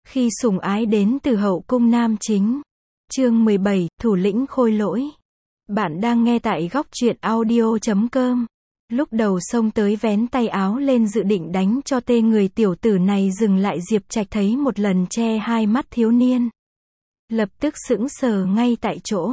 Khi sủng ái đến từ hậu cung nam chính. Chương 17, thủ lĩnh khôi lỗi. Bạn đang nghe tại góc truyện audio.com. Lúc đầu xông tới vén tay áo lên dự định đánh cho tê người, tiểu tử này dừng lại. Diệp Trạch thấy một lần che hai mắt thiếu niên, lập tức sững sờ ngay tại chỗ.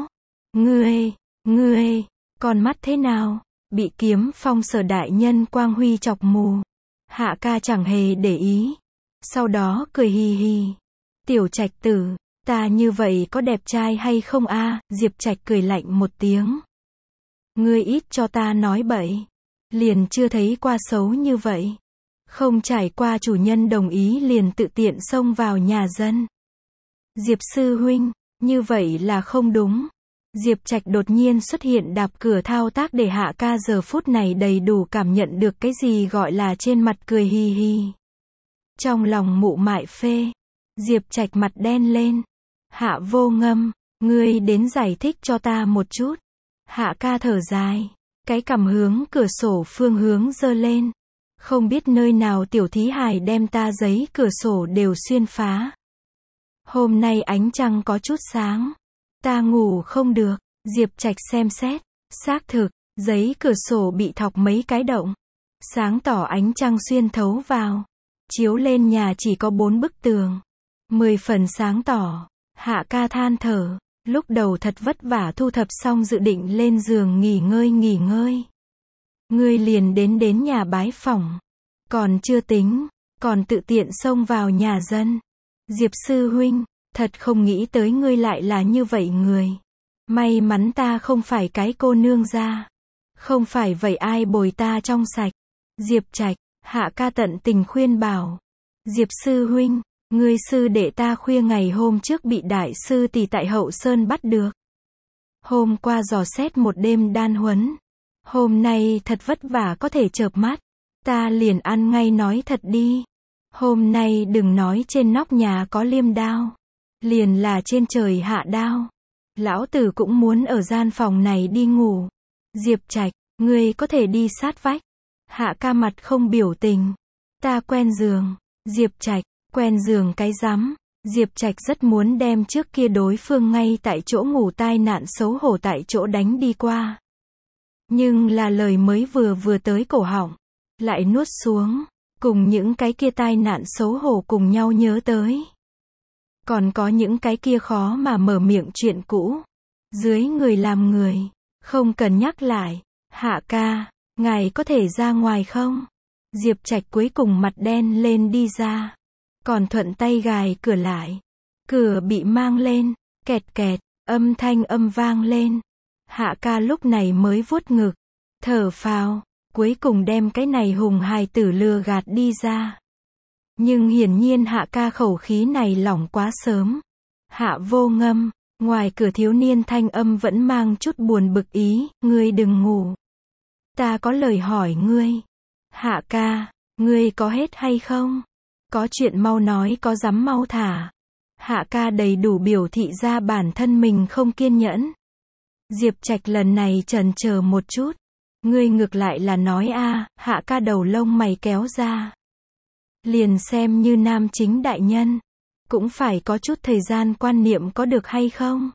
Ngươi, con mắt thế nào? Bị kiếm phong Sở đại nhân quang huy chọc mù. Hạ ca chẳng hề để ý. Sau đó cười hì hì. Tiểu Trạch tử, ta như vậy có đẹp trai hay không a? Diệp Trạch cười lạnh một tiếng. Ngươi ít cho ta nói bậy. Liền chưa thấy qua xấu như vậy. Không trải qua chủ nhân đồng ý liền tự tiện xông vào nhà dân. Diệp sư huynh, như vậy là không đúng. Diệp Trạch đột nhiên xuất hiện đạp cửa thao tác để Hạ ca giờ phút này đầy đủ cảm nhận được cái gì gọi là trên mặt cười hì hì. Trong lòng mụ mại phê. Diệp Trạch mặt đen lên. Hạ Vô Ngâm, ngươi đến giải thích cho ta một chút. Hạ ca thở dài. Cái cằm hướng cửa sổ phương hướng giơ lên. Không biết nơi nào tiểu thí hài đem ta giấy cửa sổ đều xuyên phá. Hôm nay ánh trăng có chút sáng. Ta ngủ không được. Diệp Trạch xem xét. Xác thực, giấy cửa sổ bị thọc mấy cái động. Sáng tỏ ánh trăng xuyên thấu vào. Chiếu lên nhà chỉ có 4 bức tường. 10 phần sáng tỏ. Hạ ca than thở. Lúc đầu thật vất vả thu thập xong dự định lên giường nghỉ ngơi. Ngươi liền đến nhà bái phỏng. Còn chưa tính, còn tự tiện xông vào nhà dân. Diệp sư huynh, thật không nghĩ tới ngươi lại là như vậy người. May mắn ta không phải cái cô nương gia. Không phải vậy ai bồi ta trong sạch. Diệp Trạch, Hạ ca tận tình khuyên bảo. Diệp sư huynh, ngươi sư đệ ta khuya ngày hôm trước bị đại sư tỷ tại Hậu Sơn bắt được. Hôm qua dò xét một đêm đan huấn. Hôm nay thật vất vả có thể chợp mắt. Ta liền ăn ngay nói thật đi. Hôm nay đừng nói trên nóc nhà có liêm đao. Liền là trên trời hạ đao. Lão tử cũng muốn ở gian phòng này đi ngủ. Diệp Trạch, ngươi có thể đi sát vách. Hạ ca mặt không biểu tình. Ta quen giường. Diệp Trạch, quen giường cái rắm. Diệp Trạch rất muốn đem trước kia đối phương ngay tại chỗ ngủ tai nạn xấu hổ tại chỗ đánh đi qua. Nhưng là lời mới vừa tới cổ họng, lại nuốt xuống, cùng những cái kia tai nạn xấu hổ cùng nhau nhớ tới. Còn có những cái kia khó mà mở miệng chuyện cũ. Dưới người làm người, không cần nhắc lại. Hạ ca, ngài có thể ra ngoài không? Diệp Trạch cuối cùng mặt đen lên đi ra. Còn thuận tay gài cửa lại. Cửa bị mang lên, kẹt kẹt, âm thanh vang lên. Hạ ca lúc này mới vuốt ngực, thở phào, cuối cùng đem cái này hùng hài tử lừa gạt đi ra. Nhưng hiển nhiên Hạ ca khẩu khí này lỏng quá sớm. Hạ Vô Ngâm, ngoài cửa thiếu niên thanh âm vẫn mang chút buồn bực ý, ngươi đừng ngủ. Ta có lời hỏi ngươi. Hạ ca, ngươi có hết hay không? Có chuyện mau nói, có dám mau thả. Hạ ca đầy đủ biểu thị ra bản thân mình không kiên nhẫn. Diệp Trạch lần này chần chờ một chút. Ngươi ngược lại là nói a. Hạ ca đầu lông mày kéo ra. Liền xem như nam chính đại nhân, cũng phải có chút thời gian quan niệm có được hay không?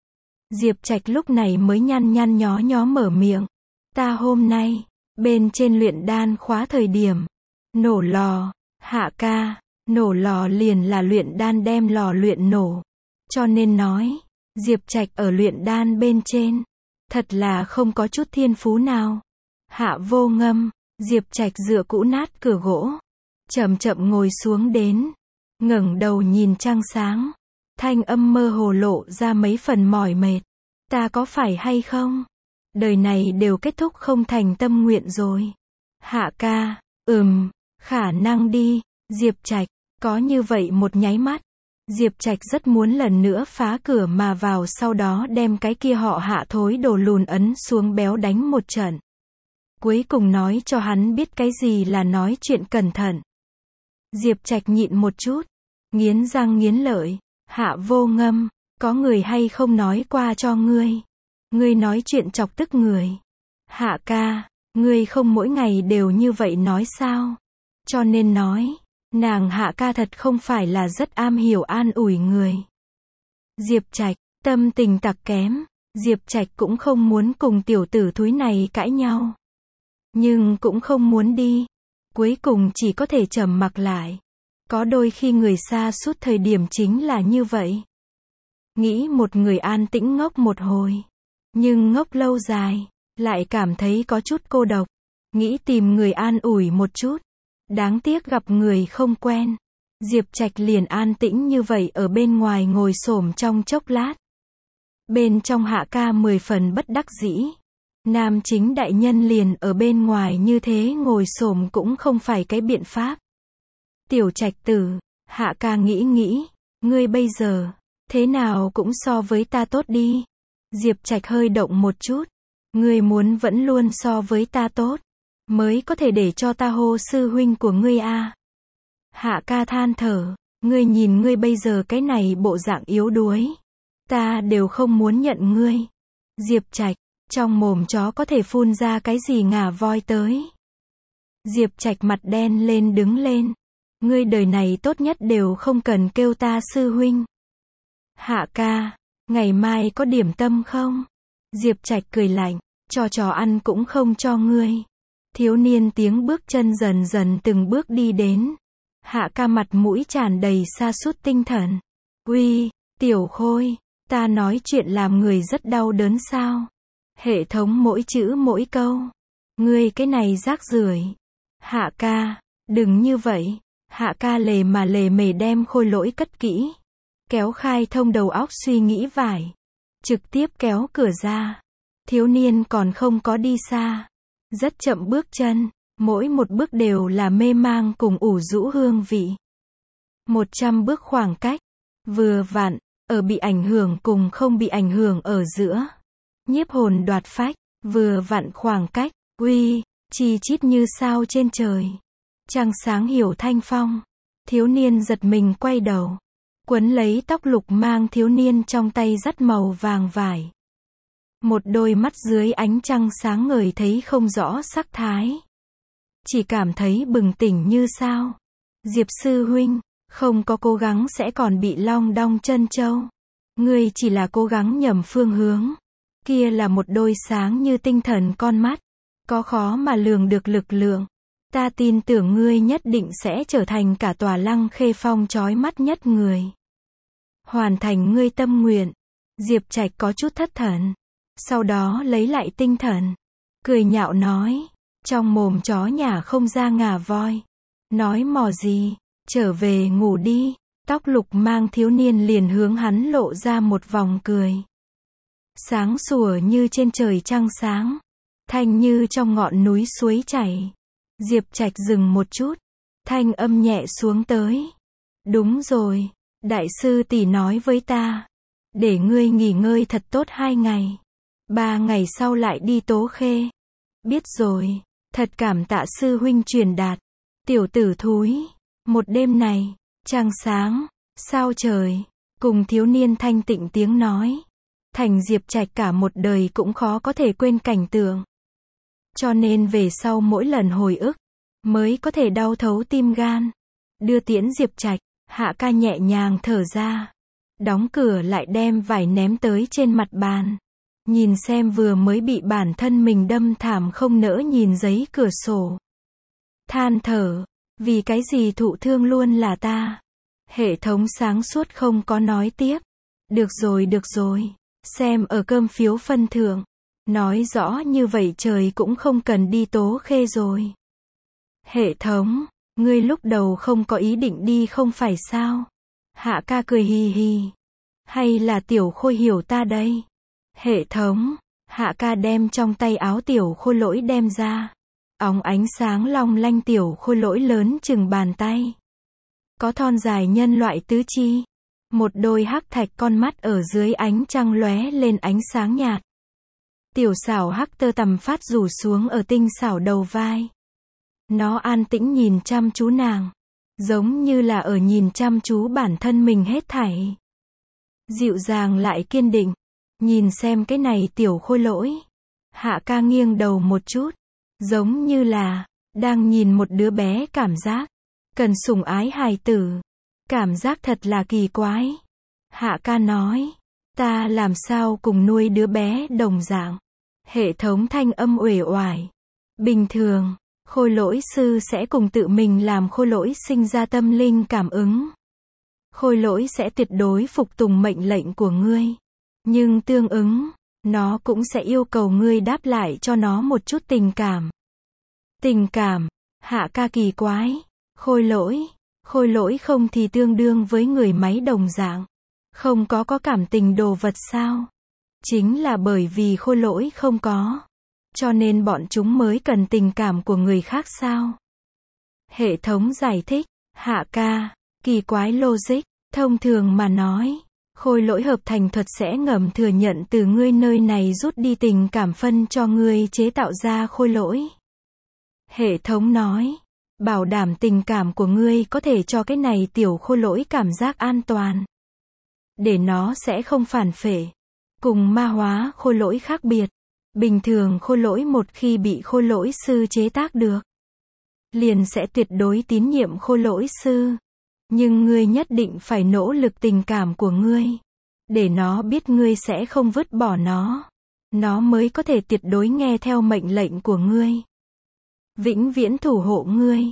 Diệp Trạch lúc này mới nhăn nhó mở miệng. Ta hôm nay, bên trên luyện đan khóa thời điểm, nổ lò. Hạ ca, nổ lò liền là luyện đan đem lò luyện nổ. Cho nên nói, Diệp Trạch ở luyện đan bên trên, thật là không có chút thiên phú nào. Hạ Vô Ngâm, Diệp Trạch dựa cũ nát cửa gỗ, chậm chậm ngồi xuống đến, ngẩng đầu nhìn trăng sáng, thanh âm mơ hồ lộ ra mấy phần mỏi mệt. Ta có phải hay không? Đời này đều kết thúc không thành tâm nguyện rồi. Hạ ca, khả năng đi. Diệp Trạch, có như vậy một nháy mắt, Diệp Trạch rất muốn lần nữa phá cửa mà vào, sau đó đem cái kia họ Hạ thối đồ lùn ấn xuống béo đánh một trận. Cuối cùng nói cho hắn biết cái gì là nói chuyện cẩn thận. Diệp Trạch nhịn một chút, nghiến răng nghiến lợi. Hạ Vô Ngâm, có người hay không nói qua cho ngươi? Ngươi nói chuyện chọc tức người. Hạ ca, ngươi không mỗi ngày đều như vậy nói sao? Cho nên nói, Nàng Hạ ca thật không phải là rất am hiểu an ủi người. Diệp Trạch, tâm tình tặc kém. Diệp Trạch cũng không muốn cùng tiểu tử thúi này cãi nhau. Nhưng cũng không muốn đi. Cuối cùng chỉ có thể trầm mặc lại. Có đôi khi người xa sút thời điểm chính là như vậy. Nghĩ một người an tĩnh ngốc một hồi. Nhưng ngốc lâu dài, lại cảm thấy có chút cô độc. Nghĩ tìm người an ủi một chút. Đáng tiếc gặp người không quen. Diệp Trạch liền an tĩnh như vậy ở bên ngoài ngồi xổm trong chốc lát. Bên trong Hạ ca 10 phần bất đắc dĩ. Nam chính đại nhân liền ở bên ngoài như thế ngồi xổm cũng không phải cái biện pháp. Tiểu Trạch tử, Hạ ca nghĩ, ngươi bây giờ, thế nào cũng so với ta tốt đi. Diệp Trạch hơi động một chút. Ngươi muốn vẫn luôn so với ta tốt, mới có thể để cho ta hô sư huynh của ngươi a. Hạ ca than thở, ngươi nhìn ngươi bây giờ cái này bộ dạng yếu đuối. Ta đều không muốn nhận ngươi. Diệp Trạch, trong mồm chó có thể phun ra cái gì ngà voi tới. Diệp Trạch mặt đen lên đứng lên. Ngươi đời này tốt nhất đều không cần kêu ta sư huynh. Hạ ca, ngày mai có điểm tâm không? Diệp Trạch cười lạnh, cho ăn cũng không cho ngươi. Thiếu niên tiếng bước chân dần dần từng bước đi đến. Hạ ca mặt mũi tràn đầy sa sút tinh thần. Uy, tiểu khôi, ta nói chuyện làm người rất đau đớn sao? Hệ thống mỗi chữ mỗi câu. Ngươi cái này rác rưởi. Hạ ca, đừng như vậy. Hạ ca lề mề đem khôi lỗi cất kỹ. Kéo khai thông đầu óc suy nghĩ vải. Trực tiếp kéo cửa ra. Thiếu niên còn không có đi xa. Rất chậm bước chân. Mỗi một bước đều là mê mang cùng ủ rũ hương vị. 100 bước khoảng cách. Vừa vặn, ở bị ảnh hưởng cùng không bị ảnh hưởng ở giữa. Nhiếp hồn đoạt phách. Vừa vặn khoảng cách. Uy, chi chít như sao trên trời. Trăng sáng hiểu thanh phong. Thiếu niên giật mình quay đầu. Quấn lấy tóc lục mang thiếu niên trong tay dắt màu vàng vải. Một đôi mắt dưới ánh trăng sáng ngời thấy không rõ sắc thái. Chỉ cảm thấy bừng tỉnh như sao. Diệp sư huynh, không có cố gắng sẽ còn bị long đong chân châu. Ngươi chỉ là cố gắng nhầm phương hướng. Kia là một đôi sáng như tinh thần con mắt. Có khó mà lường được lực lượng. Ta tin tưởng ngươi nhất định sẽ trở thành cả tòa Lăng Khê Phong chói mắt nhất người. Hoàn thành ngươi tâm nguyện. Diệp Trạch có chút thất thần. Sau đó lấy lại tinh thần. Cười nhạo nói. Trong mồm chó nhà không ra ngà voi. Nói mò gì. Trở về ngủ đi. Tóc lục mang thiếu niên liền hướng hắn lộ ra một vòng cười. Sáng sủa như trên trời trăng sáng. Thanh như trong ngọn núi suối chảy. Diệp Trạch dừng một chút. Thanh âm nhẹ xuống tới. Đúng rồi. Đại sư tỷ nói với ta. Để ngươi nghỉ ngơi thật tốt 2 ngày. 3 ngày sau lại đi Tố Khê. Biết rồi. Thật cảm tạ sư huynh truyền đạt. Tiểu tử thúi. Một đêm này. Trăng sáng. Sao trời. Cùng thiếu niên thanh tịnh tiếng nói. Thành Diệp Trạch cả một đời cũng khó có thể quên cảnh tượng. Cho nên về sau mỗi lần hồi ức. Mới có thể đau thấu tim gan. Đưa tiễn Diệp Trạch. Hạ ca nhẹ nhàng thở ra. Đóng cửa lại đem vải ném tới trên mặt bàn. Nhìn xem vừa mới bị bản thân mình đâm thảm không nỡ nhìn giấy cửa sổ. Than thở. Vì cái gì thụ thương luôn là ta. Hệ thống sáng suốt không có nói tiếp. Được rồi. Xem ở cơm phiếu phân thưởng. Nói rõ như vậy trời cũng không cần đi Tố Khê rồi. Hệ thống. Ngươi lúc đầu không có ý định đi không phải sao? Hạ ca cười hì hì. Hay là tiểu khôi hiểu ta đây? Hệ thống. Hạ ca đem trong tay áo tiểu khôi lỗi đem ra. Óng ánh sáng long lanh tiểu khôi lỗi lớn chừng bàn tay. Có thon dài nhân loại tứ chi. Một đôi hắc thạch con mắt ở dưới ánh trăng lóe lên ánh sáng nhạt. Tiểu xảo hắc tơ tằm phát rủ xuống ở tinh xảo đầu vai. Nó an tĩnh nhìn chăm chú nàng. Giống như là ở nhìn chăm chú bản thân mình hết thảy. Dịu dàng lại kiên định. Nhìn xem cái này tiểu khôi lỗi. Hạ ca nghiêng đầu một chút. Giống như là đang nhìn một đứa bé cảm giác. cần sủng ái hài tử. Cảm giác thật là kỳ quái. Hạ ca nói, ta làm sao cùng nuôi đứa bé đồng dạng. Hệ thống thanh âm uể oải. Bình thường, khôi lỗi sư sẽ cùng tự mình làm khôi lỗi sinh ra tâm linh cảm ứng. Khôi lỗi sẽ tuyệt đối phục tùng mệnh lệnh của ngươi. Nhưng tương ứng, nó cũng sẽ yêu cầu ngươi đáp lại cho nó một chút tình cảm. Tình cảm, Hạ ca kỳ quái. Khôi lỗi không thì tương đương với người máy đồng dạng. Không có cảm tình đồ vật sao? Chính là bởi vì khôi lỗi không có. Cho nên bọn chúng mới cần tình cảm của người khác sao? Hệ thống giải thích, Hạ ca, kỳ quái logic, thông thường mà nói, khôi lỗi hợp thành thuật sẽ ngầm thừa nhận từ ngươi nơi này rút đi tình cảm phân cho ngươi chế tạo ra khôi lỗi. Hệ thống nói, bảo đảm tình cảm của ngươi có thể cho cái này tiểu khôi lỗi cảm giác an toàn. Để nó sẽ không phản phệ. Cùng ma hóa khôi lỗi khác biệt. Bình thường khôi lỗi một khi bị khôi lỗi sư chế tác được, liền sẽ tuyệt đối tín nhiệm khôi lỗi sư. Nhưng ngươi nhất định phải nỗ lực tình cảm của ngươi. Để nó biết ngươi sẽ không vứt bỏ nó. Nó mới có thể tuyệt đối nghe theo mệnh lệnh của ngươi. Vĩnh viễn thủ hộ ngươi.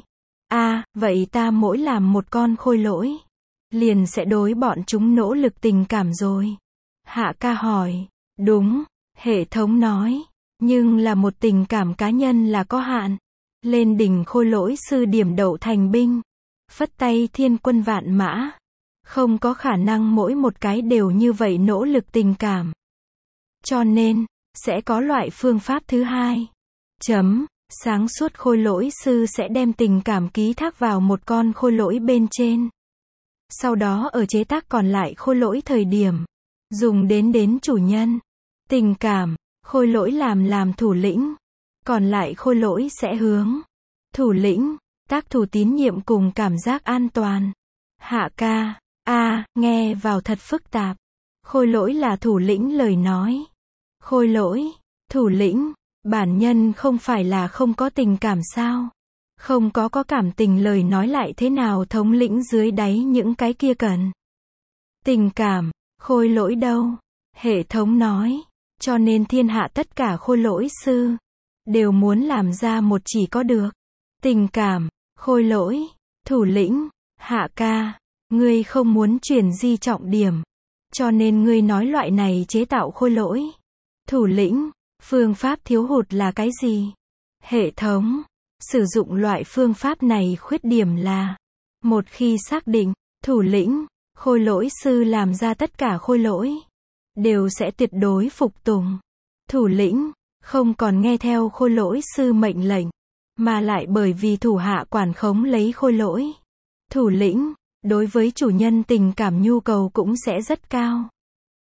Vậy ta mỗi làm một con khôi lỗi, liền sẽ đối bọn chúng nỗ lực tình cảm rồi. Hạ ca hỏi, đúng, hệ thống nói, nhưng là một tình cảm cá nhân là có hạn. Lên đỉnh khôi lỗi sư điểm đậu thành binh. Phất tay thiên quân vạn mã. Không có khả năng mỗi một cái đều như vậy nỗ lực tình cảm. Cho nên, sẽ có loại phương pháp thứ hai. Sáng suốt khôi lỗi sư sẽ đem tình cảm ký thác vào một con khôi lỗi bên trên. Sau đó ở chế tác còn lại khôi lỗi thời điểm, dùng đến chủ nhân. Tình cảm, khôi lỗi làm thủ lĩnh. Còn lại khôi lỗi sẽ hướng thủ lĩnh, tác thủ tín nhiệm cùng cảm giác an toàn. Hạ ca, nghe vào thật phức tạp. Khôi lỗi là thủ lĩnh lời nói. Khôi lỗi, thủ lĩnh, bản nhân không phải là không có tình cảm sao? Không có cảm tình lời nói lại thế nào thống lĩnh dưới đáy những cái kia cần tình cảm, khôi lỗi đâu? Hệ thống nói, cho nên thiên hạ tất cả khôi lỗi sư đều muốn làm ra một chỉ có được tình cảm, khôi lỗi, thủ lĩnh. Hạ ca, ngươi không muốn chuyển di trọng điểm, cho nên ngươi nói loại này chế tạo khôi lỗi, thủ lĩnh, phương pháp thiếu hụt là cái gì? Hệ thống, sử dụng loại phương pháp này khuyết điểm là, một khi xác định, thủ lĩnh, khôi lỗi sư làm ra tất cả khôi lỗi, đều sẽ tuyệt đối phục tùng. Thủ lĩnh, không còn nghe theo khôi lỗi sư mệnh lệnh, mà lại bởi vì thủ hạ quản khống lấy khôi lỗi. Thủ lĩnh, đối với chủ nhân tình cảm nhu cầu cũng sẽ rất cao.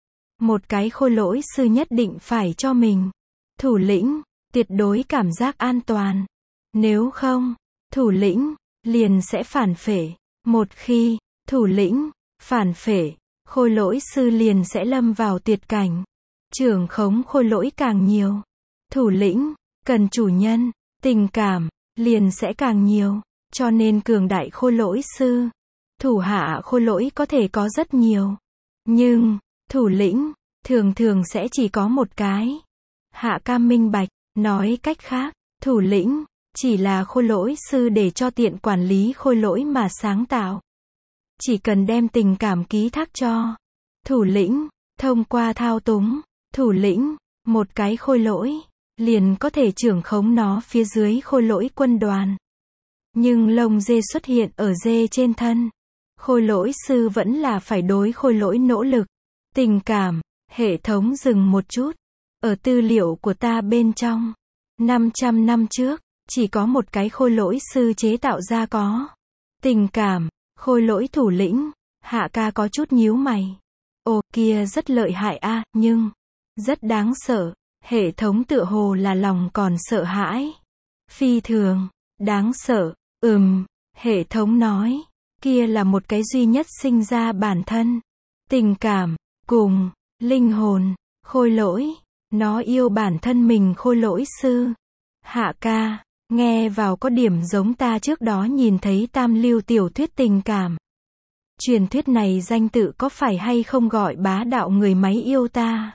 Một cái khôi lỗi sư nhất định phải cho mình, thủ lĩnh, tuyệt đối cảm giác an toàn. Nếu không, thủ lĩnh, liền sẽ phản phệ. Một khi, thủ lĩnh, phản phệ, khôi lỗi sư liền sẽ lâm vào tuyệt cảnh. Trưởng khống khôi lỗi càng nhiều, thủ lĩnh, cần chủ nhân, tình cảm, liền sẽ càng nhiều. Cho nên cường đại khôi lỗi sư, thủ hạ khôi lỗi có thể có rất nhiều. Nhưng, thủ lĩnh, thường sẽ chỉ có một cái. Hạ ca minh bạch, nói cách khác, thủ lĩnh, chỉ là khôi lỗi sư để cho tiện quản lý khôi lỗi mà sáng tạo. Chỉ cần đem tình cảm ký thác cho thủ lĩnh, thông qua thao túng, thủ lĩnh, một cái khôi lỗi, liền có thể trưởng khống nó phía dưới khôi lỗi quân đoàn. Nhưng lông dê xuất hiện ở dê trên thân. Khôi lỗi sư vẫn là phải đối khôi lỗi nỗ lực. Tình cảm, hệ thống dừng một chút. Ở tư liệu của ta bên trong, 500 năm trước, chỉ có một cái khôi lỗi sư chế tạo ra có tình cảm, khôi lỗi thủ lĩnh. Hạ ca có chút nhíu mày. Ồ, kia rất lợi hại nhưng rất đáng sợ. Hệ thống tựa hồ là lòng còn sợ hãi. Phi thường, đáng sợ. Hệ thống nói, kia là một cái duy nhất sinh ra bản thân, tình cảm, cùng, linh hồn, khôi lỗi, nó yêu bản thân mình khôi lỗi sư. Hạ ca, Nghe vào có điểm giống ta trước đó nhìn thấy tam lưu tiểu thuyết tình cảm. Truyền thuyết này danh tự có phải hay không gọi bá đạo người máy yêu ta?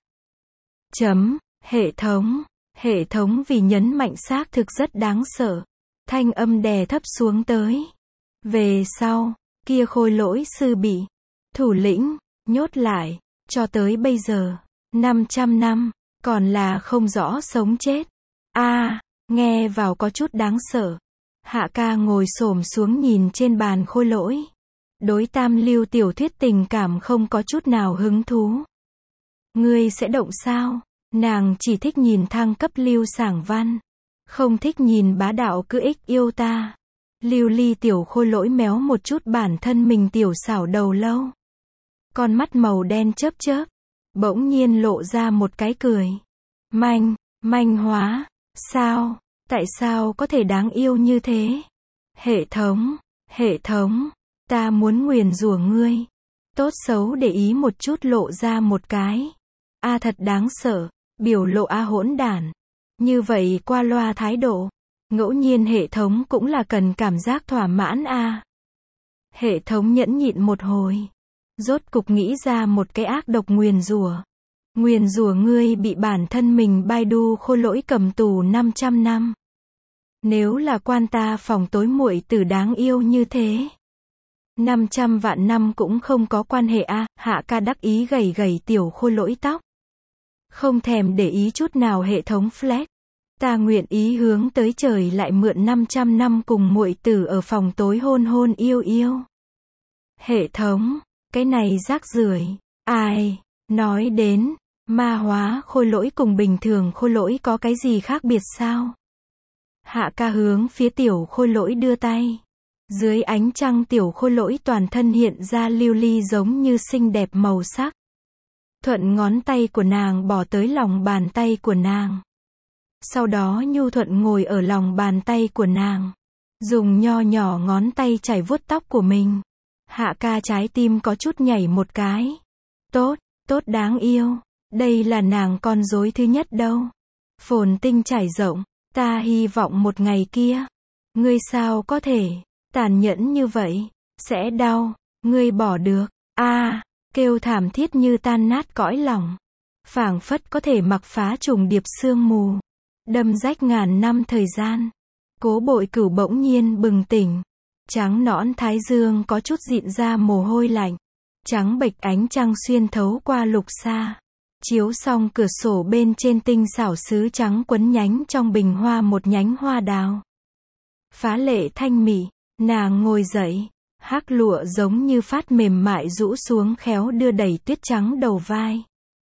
Hệ thống vì nhấn mạnh xác thực rất đáng sợ. Thanh âm đè thấp xuống tới. Về sau, kia khôi lỗi sư bị thủ lĩnh nhốt lại, cho tới bây giờ, 500 năm, còn là không rõ sống chết. Nghe vào có chút đáng sợ. Hạ ca ngồi xổm xuống nhìn trên bàn khôi lỗi. Đối tam lưu tiểu thuyết tình cảm không có chút nào hứng thú. Ngươi sẽ động sao? Nàng chỉ thích nhìn thăng cấp lưu sảng văn. Không thích nhìn bá đạo cứ ích yêu ta. Lưu ly tiểu khôi lỗi méo một chút bản thân mình tiểu xảo đầu lâu. Con mắt màu đen chớp chớp. Bỗng nhiên lộ ra một cái cười. Manh hóa. Sao? Tại sao có thể đáng yêu như thế? Hệ thống. Ta muốn nguyền rủa ngươi. Tốt xấu để ý một chút lộ ra một cái. Thật đáng sợ. Biểu lộ hỗn đản. Như vậy qua loa thái độ. Ngẫu nhiên hệ thống cũng là cần cảm giác thỏa mãn Hệ thống nhẫn nhịn một hồi. Rốt cục nghĩ ra một cái ác độc nguyền rủa. Nguyền rủa ngươi bị bản thân mình Baidu khôi lỗi cầm tù 500 năm. Nếu là quan ta phòng tối muội tử đáng yêu như thế. 500 vạn năm cũng không có quan hệ Hạ ca đắc ý gầy gầy tiểu khôi lỗi tóc. Không thèm để ý chút nào hệ thống flash. Ta nguyện ý hướng tới trời lại mượn 500 năm cùng muội tử ở phòng tối hôn hôn yêu yêu. Hệ thống, cái này rác rưởi. Ai, nói đến, ma hóa khôi lỗi cùng bình thường khôi lỗi có cái gì khác biệt sao? Hạ ca hướng phía tiểu khôi lỗi đưa tay. Dưới ánh trăng tiểu khôi lỗi toàn thân hiện ra lưu ly giống như xinh đẹp màu sắc. Thuận ngón tay của nàng bỏ tới lòng bàn tay của nàng. Sau đó nhu thuận ngồi ở lòng bàn tay của nàng. Dùng nho nhỏ ngón tay chảy vuốt tóc của mình. Hạ ca trái tim có chút nhảy một cái. Tốt đáng yêu. Đây là nàng con rối thứ nhất đâu. Phồn tinh trải rộng. Ta hy vọng một ngày kia. Ngươi sao có thể tàn nhẫn như vậy. Sẽ đau. Ngươi bỏ được. Kêu thảm thiết như tan nát cõi lòng. Phảng phất có thể mặc phá trùng điệp sương mù. Đâm rách ngàn năm thời gian. Cố Bội Cửu bỗng nhiên bừng tỉnh. Trắng nõn thái dương có chút dịn ra mồ hôi lạnh. Trắng bệch ánh trăng xuyên thấu qua lục sa. Chiếu xong cửa sổ bên trên tinh xảo sứ trắng quấn nhánh trong bình hoa một nhánh hoa đào. Phá lệ thanh mị, nàng ngồi dậy. Hắc lụa giống như phát mềm mại rũ xuống khéo đưa đẩy tuyết trắng đầu vai.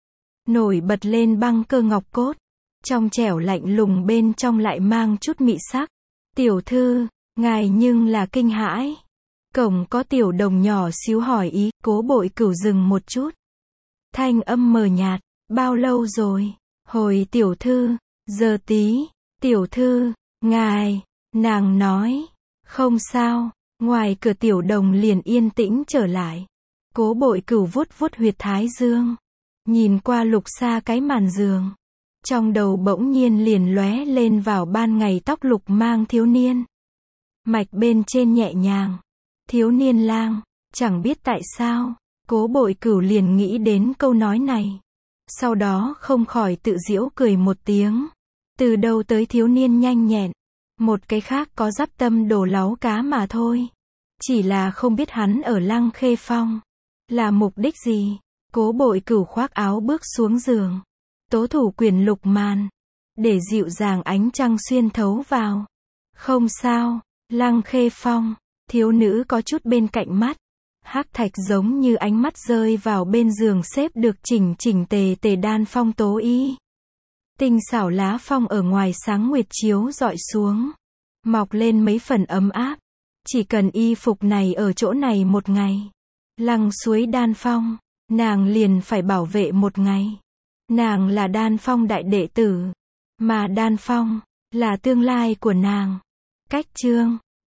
Nổi bật lên băng cơ ngọc cốt. Trong trẻo lạnh lùng bên trong lại mang chút mị sắc. Tiểu thư, ngài nhưng là kinh hãi. Cổng có tiểu đồng nhỏ xíu hỏi ý. Cố Bội Cửu dừng một chút. Thanh âm mờ nhạt. Bao lâu rồi? Hồi tiểu thư. Giờ tí. Tiểu thư. Ngài. Nàng nói. Không sao. Ngoài cửa tiểu đồng liền yên tĩnh trở lại. Cố Bội Cửu vuốt vuốt huyệt thái dương. Nhìn qua lục sa cái màn giường. Trong đầu bỗng nhiên liền lóe lên vào ban ngày tóc lục mang thiếu niên. Mạch bên trên nhẹ nhàng. Thiếu niên lang. Chẳng biết tại sao. Cố Bội Cửu liền nghĩ đến câu nói này. Sau đó không khỏi tự giễu cười một tiếng. Từ đâu tới thiếu niên nhanh nhẹn. Một cái khác có dắp tâm đổ láu cá mà thôi. Chỉ là không biết hắn ở Lăng Khê Phong. Là mục đích gì? Cố Bội Cửu khoác áo bước xuống giường. Tố thủ quyền lục màn. Để dịu dàng ánh trăng xuyên thấu vào. Không sao. Lăng Khê Phong. Thiếu nữ có chút bên cạnh mắt. Hắc thạch giống như ánh mắt rơi vào bên giường xếp được chỉnh chỉnh tề tề đan phong tố y. Tinh xảo lá phong ở ngoài sáng nguyệt chiếu rọi xuống. Mọc lên mấy phần ấm áp. Chỉ cần y phục này ở chỗ này một ngày. Lăng suối đan phong. Nàng liền phải bảo vệ một ngày. Nàng là đan phong đại đệ tử. Mà đan phong là tương lai của nàng. Cách chương